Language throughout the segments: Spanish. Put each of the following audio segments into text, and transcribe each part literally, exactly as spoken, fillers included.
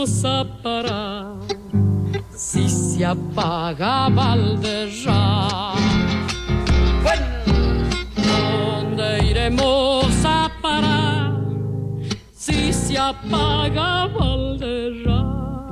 a parar si se apaga Valderrama? Bueno, ¿dónde iremos a parar si se apaga Valderrama?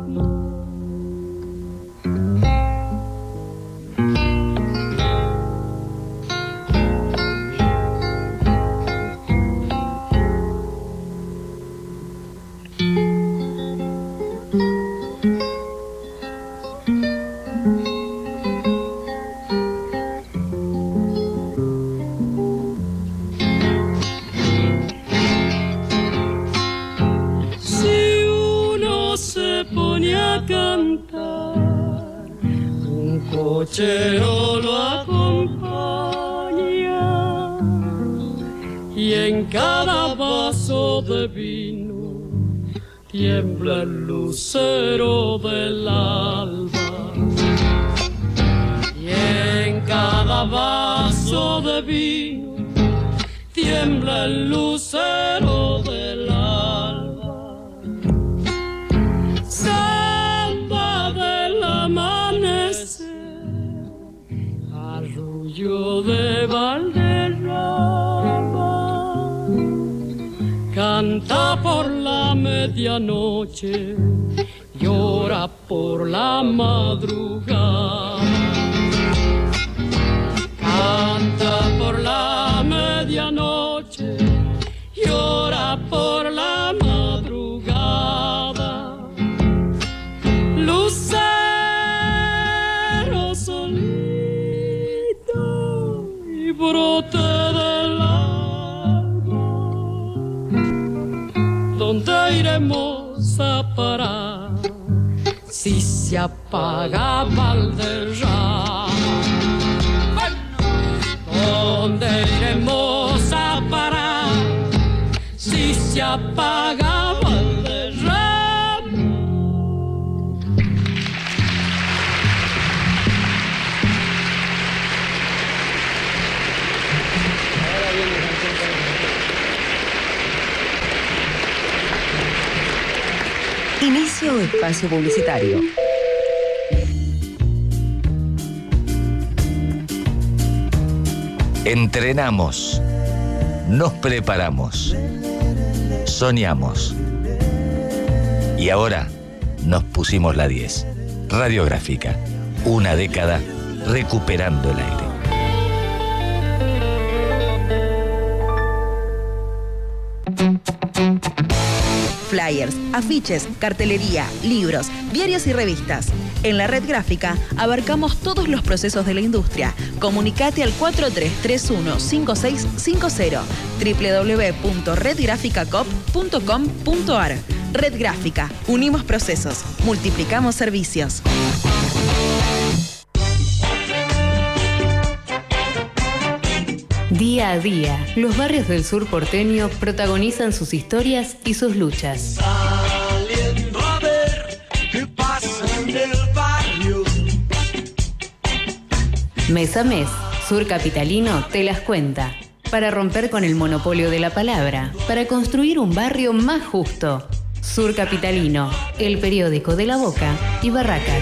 Cantar, un cochero lo acompaña y en cada vaso de vino tiembla el lucero del alba, y en cada vaso de vino tiembla el lucero del alba. Arrullo de Valderrama canta por la medianoche, llora por la madrugada. Canta por la medianoche, llora por la madrugada. Lucero solito y brote del alma, ¿dónde iremos a parar si se apaga Valderrama? ¿Dónde iremos a parar si se apaga Valderrama? Inicio de espacio publicitario. Entrenamos, nos preparamos, soñamos y ahora nos pusimos la diez. Radiográfica, una década recuperando el aire. Flyers, afiches, cartelería, libros, diarios y revistas. En la Red Gráfica abarcamos todos los procesos de la industria. Comunicate al cuatro tres tres uno cinco seis cinco cero, doble u doble u doble u punto red gráfica cop punto com punto a r. Red Gráfica, unimos procesos, multiplicamos servicios. Día a día, los barrios del sur porteño protagonizan sus historias y sus luchas. Saliendo a ver qué pasa en el barrio. Mes a mes, Sur Capitalino te las cuenta. Para romper con el monopolio de la palabra, para construir un barrio más justo. Sur Capitalino, el periódico de La Boca y Barracas.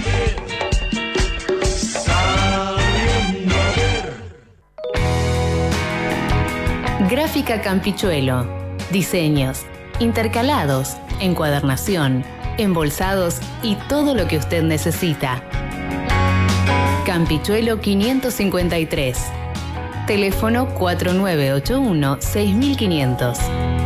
Gráfica Campichuelo. Diseños, intercalados, encuadernación, embolsados y todo lo que usted necesita. Campichuelo quinientos cincuenta y tres. Teléfono cuatro nueve ocho uno seis mil quinientos.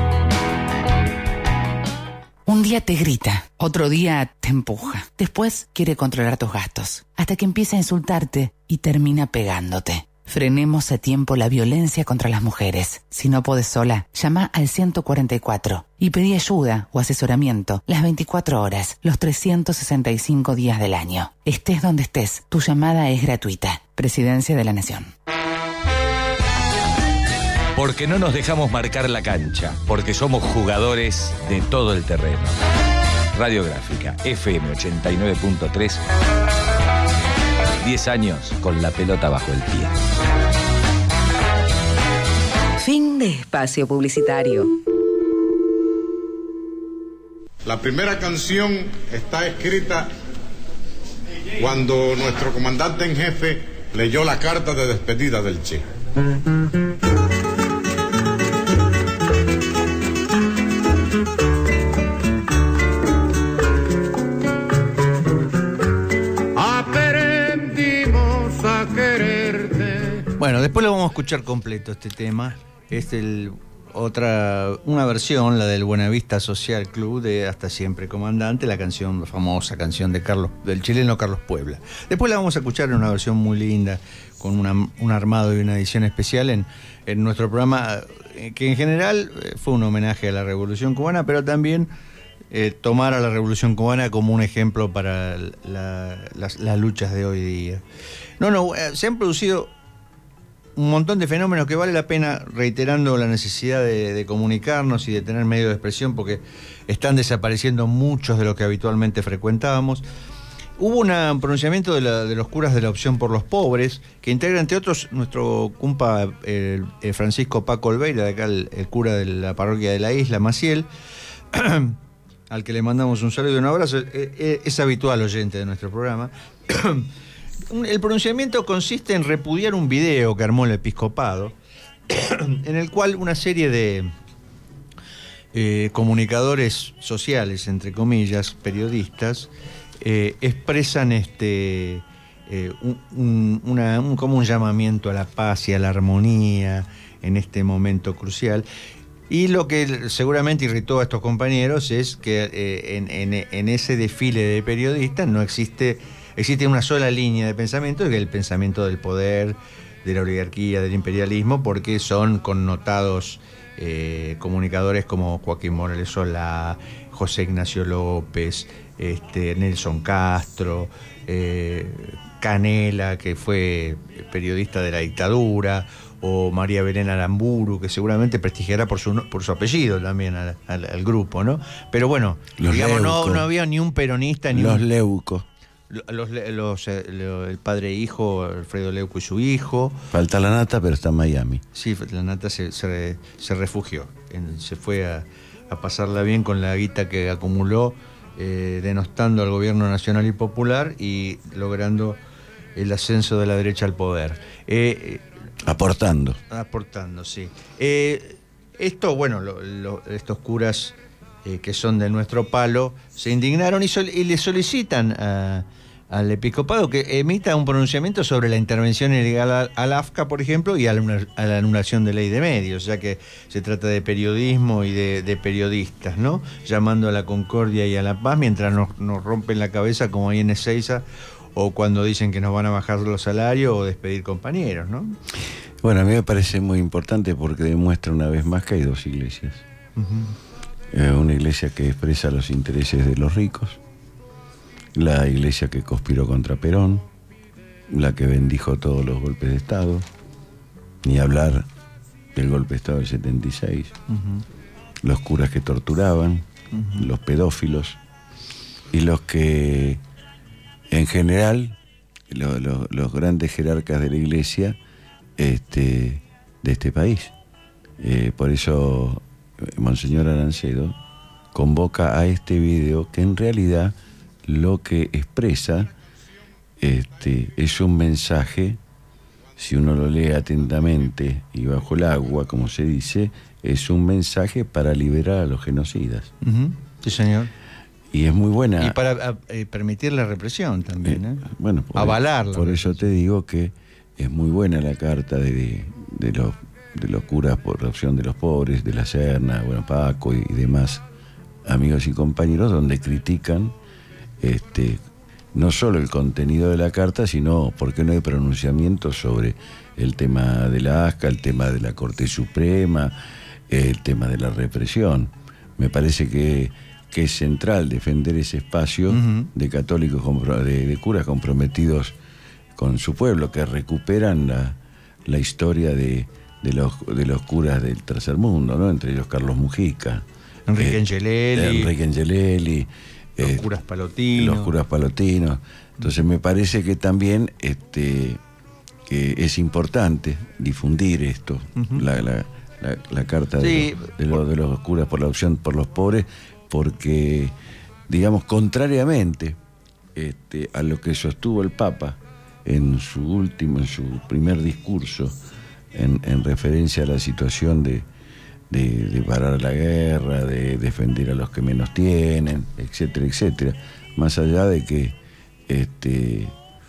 Un día te grita, otro día te empuja. Después quiere controlar tus gastos, hasta que empieza a insultarte y termina pegándote. Frenemos a tiempo la violencia contra las mujeres. Si no podés sola, llama al ciento cuarenta y cuatro y pedí ayuda o asesoramiento las veinticuatro horas, los trescientos sesenta y cinco días del año. Estés donde estés, tu llamada es gratuita. Presidencia de la Nación. Porque no nos dejamos marcar la cancha, porque somos jugadores de todo el terreno. Radiográfica, F M ochenta y nueve punto tres. diez años con la pelota bajo el pie. Fin de espacio publicitario. La primera canción está escrita cuando nuestro comandante en jefe leyó la carta de despedida del Che. Aprendimos a quererte. Bueno, después lo vamos a escuchar completo este tema. Es el otra una versión, la del Buenavista Social Club de Hasta Siempre Comandante, la canción, la famosa canción de Carlos, del chileno Carlos Puebla. Después la vamos a escuchar en una versión muy linda, con una, un armado y una edición especial en, en nuestro programa, que en general fue un homenaje a la Revolución Cubana, pero también eh, tomar a la Revolución Cubana como un ejemplo para la, las, las luchas de hoy día. No, no, eh, se han producido un montón de fenómenos que vale la pena, reiterando la necesidad de, de comunicarnos y de tener medios de expresión, porque están desapareciendo muchos de los que habitualmente frecuentábamos. Hubo una, un pronunciamiento de, la, de los curas de la Opción por los Pobres, que integra, entre otros, nuestro cumpa el, el Francisco Paco Olveira, de acá el, el cura de la parroquia de la Isla, Maciel, al que le mandamos un saludo y un abrazo. Es, es habitual oyente de nuestro programa. El pronunciamiento consiste en repudiar un video que armó el episcopado, en el cual una serie de eh, comunicadores sociales, entre comillas, periodistas, eh, expresan este eh, un, un, una, un, como un llamamiento a la paz y a la armonía en este momento crucial. Y lo que seguramente irritó a estos compañeros es que eh, en, en, en ese desfile de periodistas no existe... Existe una sola línea de pensamiento, que es el pensamiento del poder, de la oligarquía, del imperialismo, porque son connotados eh, comunicadores como Joaquín Morales Solá, José Ignacio López, este, Nelson Castro, eh, Canela, que fue periodista de la dictadura, o María Belén Aramburu, que seguramente prestigiará por su, por su apellido también al, al, al grupo, ¿no? Pero bueno, los digamos, no, no había ni un peronista, ni los un... leucos. Los, los, los, el padre e hijo, Alfredo Leuco y su hijo. Falta la nata, pero está en Miami. Sí, la nata se, se, se refugió, en, se fue a, a pasarla bien con la guita que acumuló, eh, denostando al gobierno nacional y popular y logrando el ascenso de la derecha al poder. Eh, aportando. Aportando, sí. Eh, esto, bueno, lo, lo, estos curas eh, que son de nuestro palo se indignaron y, sol, y le solicitan a... al episcopado que emita un pronunciamiento sobre la intervención ilegal al, al A F C A, por ejemplo, y a la, a la anulación de ley de medios, ya que se trata de periodismo y de, de periodistas, ¿no? Llamando a la concordia y a la paz mientras nos, nos rompen la cabeza como ahí en Ezeiza, o cuando dicen que nos van a bajar los salarios o despedir compañeros, ¿no? Bueno, a mí me parece muy importante porque demuestra una vez más que hay dos iglesias. Uh-huh. Eh, una iglesia que expresa los intereses de los ricos, la iglesia que conspiró contra Perón, la que bendijo todos los golpes de Estado, ni hablar del golpe de Estado del setenta y seis, uh-huh. los curas que torturaban, uh-huh. los pedófilos, y los que, en general, lo, lo, los grandes jerarcas de la iglesia este, de este país. Eh, por eso, Monseñor Arancedo convoca a este video que en realidad lo que expresa este, es un mensaje, si uno lo lee atentamente y bajo el agua, como se dice, es un mensaje para liberar a los genocidas. Uh-huh. Sí, señor. Y es muy buena. Y para a, eh, permitir la represión también, ¿eh? eh bueno, por avalarla. Por eso te digo que es muy buena la carta de, de, los, de los curas por la Opción de los Pobres, de la Serna, bueno, Paco y, y demás amigos y compañeros, donde critican Este, no solo el contenido de la carta, sino por qué no hay pronunciamientos sobre el tema de la A S C A, el tema de la Corte Suprema, el tema de la represión. Me parece que, que es central defender ese espacio uh-huh. de católicos, de, de curas comprometidos con su pueblo, que recuperan la, la historia de, de, los, de los curas del tercer mundo, ¿no? Entre ellos Carlos Mujica, Enrique eh, Angelelli, Enrique Angelelli, los eh, curas palotinos. Los curas palotinos. Entonces me parece que también este, que es importante difundir esto, uh-huh. la, la, la, la carta sí, de, los, de, los, de los curas por la Opción por los Pobres, porque, digamos, contrariamente este, a lo que sostuvo el Papa en su último, en su primer discurso, en, en referencia a la situación de, de, de parar la guerra, de defender a los que menos tienen, etcétera, etcétera, más allá de que este,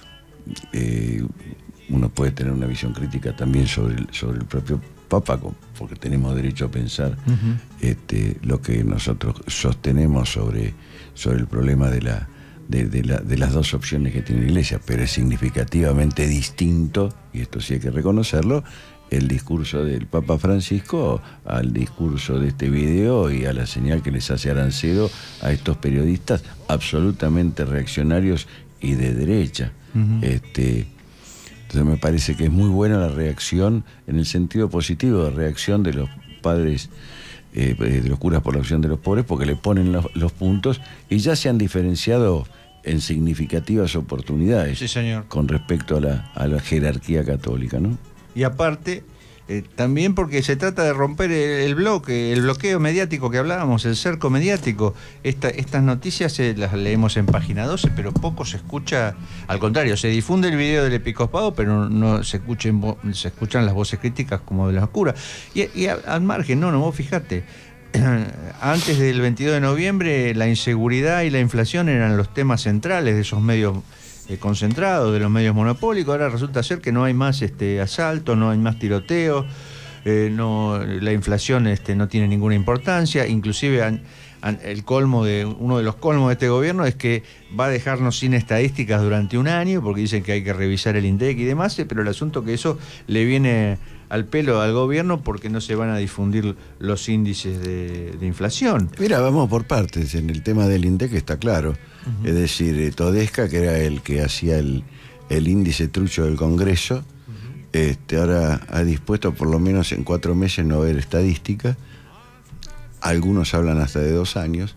eh, uno puede tener una visión crítica también sobre el, sobre el propio Papa, porque tenemos derecho a pensar uh-huh. este, lo que nosotros sostenemos sobre, sobre el problema de, la, de, de, la, de las dos opciones que tiene la Iglesia, pero es significativamente distinto, y esto sí hay que reconocerlo, el discurso del Papa Francisco al discurso de este video y a la señal que les hace Arancedo a estos periodistas absolutamente reaccionarios y de derecha. Uh-huh. Este, entonces me parece que es muy buena la reacción, en el sentido positivo, de reacción de los padres, eh, de los curas por la opción de los pobres, porque le ponen los, los puntos y ya se han diferenciado en significativas oportunidades. Sí, señor. Con respecto a la, a la jerarquía católica, ¿no? Y aparte, eh, también porque se trata de romper el, el bloque, el bloqueo mediático que hablábamos, el cerco mediático. Esta, estas noticias eh, las leemos en página doce, pero poco se escucha, al contrario, se difunde el video del episcopado, pero no se escuchen, se escuchan las voces críticas como de los curas. Y, y al margen, no, no, vos fijate, antes del veintidós de noviembre la inseguridad y la inflación eran los temas centrales de esos medios Eh, concentrado, de los medios monopólicos. Ahora resulta ser que no hay más este, asalto, no hay más tiroteo, eh, no, la inflación este, no tiene ninguna importancia, inclusive han, han, el colmo de uno de los colmos de este gobierno es que va a dejarnos sin estadísticas durante un año, porque dicen que hay que revisar el INDEC y demás, pero el asunto es que eso le viene al pelo al gobierno porque no se van a difundir los índices de, de inflación. Mira, vamos por partes. En el tema del INDEC está claro. Uh-huh. Es decir, Todesca, que era el que hacía el, el índice trucho del Congreso, uh-huh. este, ahora ha dispuesto por lo menos en cuatro meses no haber estadística. Algunos hablan hasta de dos años.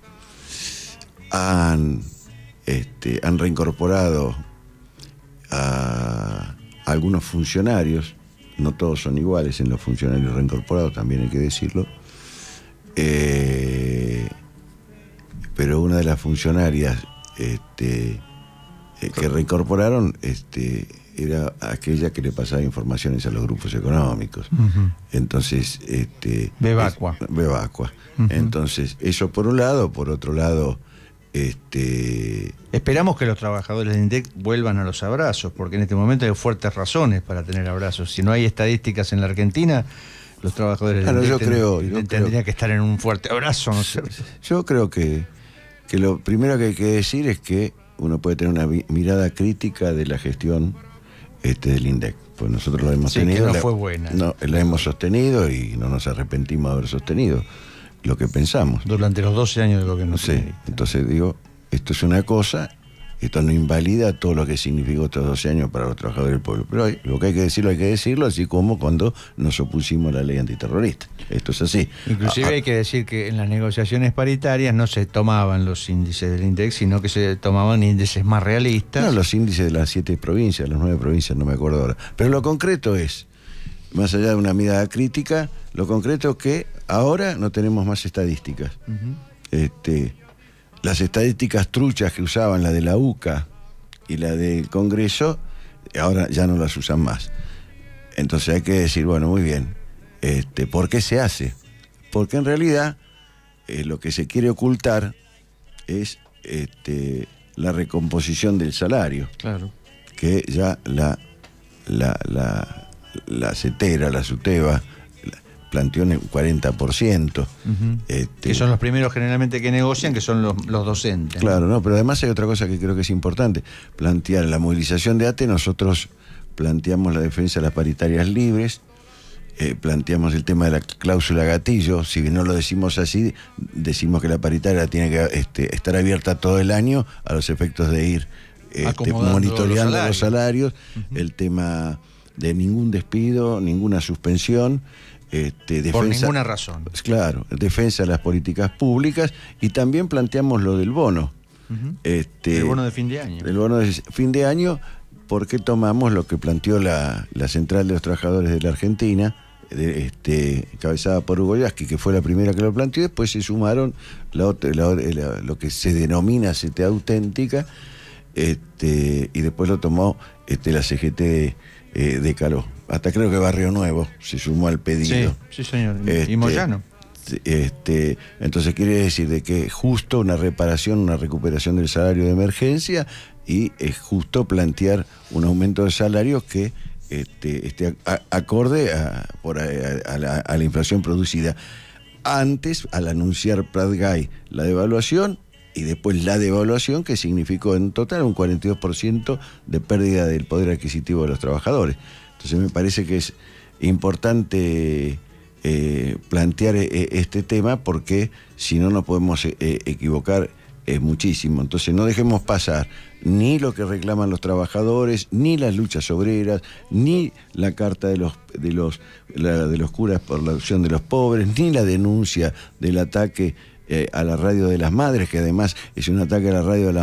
Han, este, han reincorporado a algunos funcionarios. No todos son iguales en los funcionarios reincorporados, también hay que decirlo. Eh, pero una de las funcionarias este, eh, que reincorporaron este, era aquella que le pasaba informaciones a los grupos económicos. Uh-huh. Entonces, este, Bebacua. Es, Bebacua. Uh-huh. Entonces, eso por un lado, por otro lado, este... esperamos que los trabajadores del INDEC vuelvan a los abrazos, porque en este momento hay fuertes razones para tener abrazos. Si no hay estadísticas en la Argentina, los trabajadores claro, del INDEC yo creo, ten, yo tendrían creo, que estar en un fuerte abrazo, ¿no es cierto? Yo creo que, que lo primero que hay que decir es que uno puede tener una mirada crítica de la gestión este, del INDEC. Pues nosotros lo hemos sí, tenido. Que no la, fue buena. No, la hemos sostenido y no nos arrepentimos de haber sostenido lo que pensamos. Durante los doce años de gobierno. Sí, entonces digo, esto es una cosa, esto no invalida todo lo que significó estos doce años para los trabajadores del pueblo. Pero hay, lo que hay que decirlo, hay que decirlo, así como cuando nos opusimos a la ley antiterrorista. Esto es así. Inclusive ah, hay que decir que en las negociaciones paritarias no se tomaban los índices del INDEC, sino que se tomaban índices más realistas. No, los índices de las siete provincias, las nueve provincias, no me acuerdo ahora. Pero lo concreto es, más allá de una mirada crítica, lo concreto es que ahora no tenemos más estadísticas. Uh-huh. Este... Las estadísticas truchas que usaban, la de la U C A y la del Congreso, ahora ya no las usan más. Entonces hay que decir, bueno, muy bien, este, ¿por qué se hace? Porque en realidad eh, lo que se quiere ocultar es este, la recomposición del salario. Claro. Que ya la, la, la, la CETERA, la SUTEBA, planteó en el cuarenta por ciento. Uh-huh. Este, que son los primeros generalmente que negocian, que son los, los docentes. Claro, no, pero además hay otra cosa que creo que es importante. Plantear la movilización de A T E, nosotros planteamos la defensa de las paritarias libres, eh, planteamos el tema de la cláusula gatillo. Si bien no lo decimos así, decimos que la paritaria tiene que este, estar abierta todo el año a los efectos de ir este, monitoreando los salarios, los salarios uh-huh. El tema de ningún despido, ninguna suspensión. Este, defensa, por ninguna razón. Claro, defensa de las políticas públicas, y también planteamos lo del bono. Uh-huh. Este, el bono de fin de año. El bono de fin de año, porque tomamos lo que planteó la, la Central de los Trabajadores de la Argentina, de, este, cabezada por Hugo Yasky, que fue la primera que lo planteó, y después se sumaron la otra, la, la, lo que se denomina C T A auténtica, este, y después lo tomó este, la C G T eh, de Caló. Hasta creo que Barrio Nuevo se sumó al pedido. Sí, sí señor. Este, y Moyano. Este, entonces quiere decir de que justo una reparación, una recuperación del salario de emergencia, y es justo plantear un aumento de salarios que este, esté a, acorde a, por, a, a, la, a la inflación producida. Antes, al anunciar Prat-Gay la devaluación, y después la devaluación, que significó en total un cuarenta y dos por ciento de pérdida del poder adquisitivo de los trabajadores. Entonces me parece que es importante eh, plantear eh, este tema, porque si no nos podemos eh, equivocar eh, muchísimo. Entonces no dejemos pasar ni lo que reclaman los trabajadores, ni las luchas obreras, ni la carta de los, de los, la, de los curas por la adopción de los pobres, ni la denuncia del ataque Eh, a la radio de las madres, que además es un ataque a la radio de las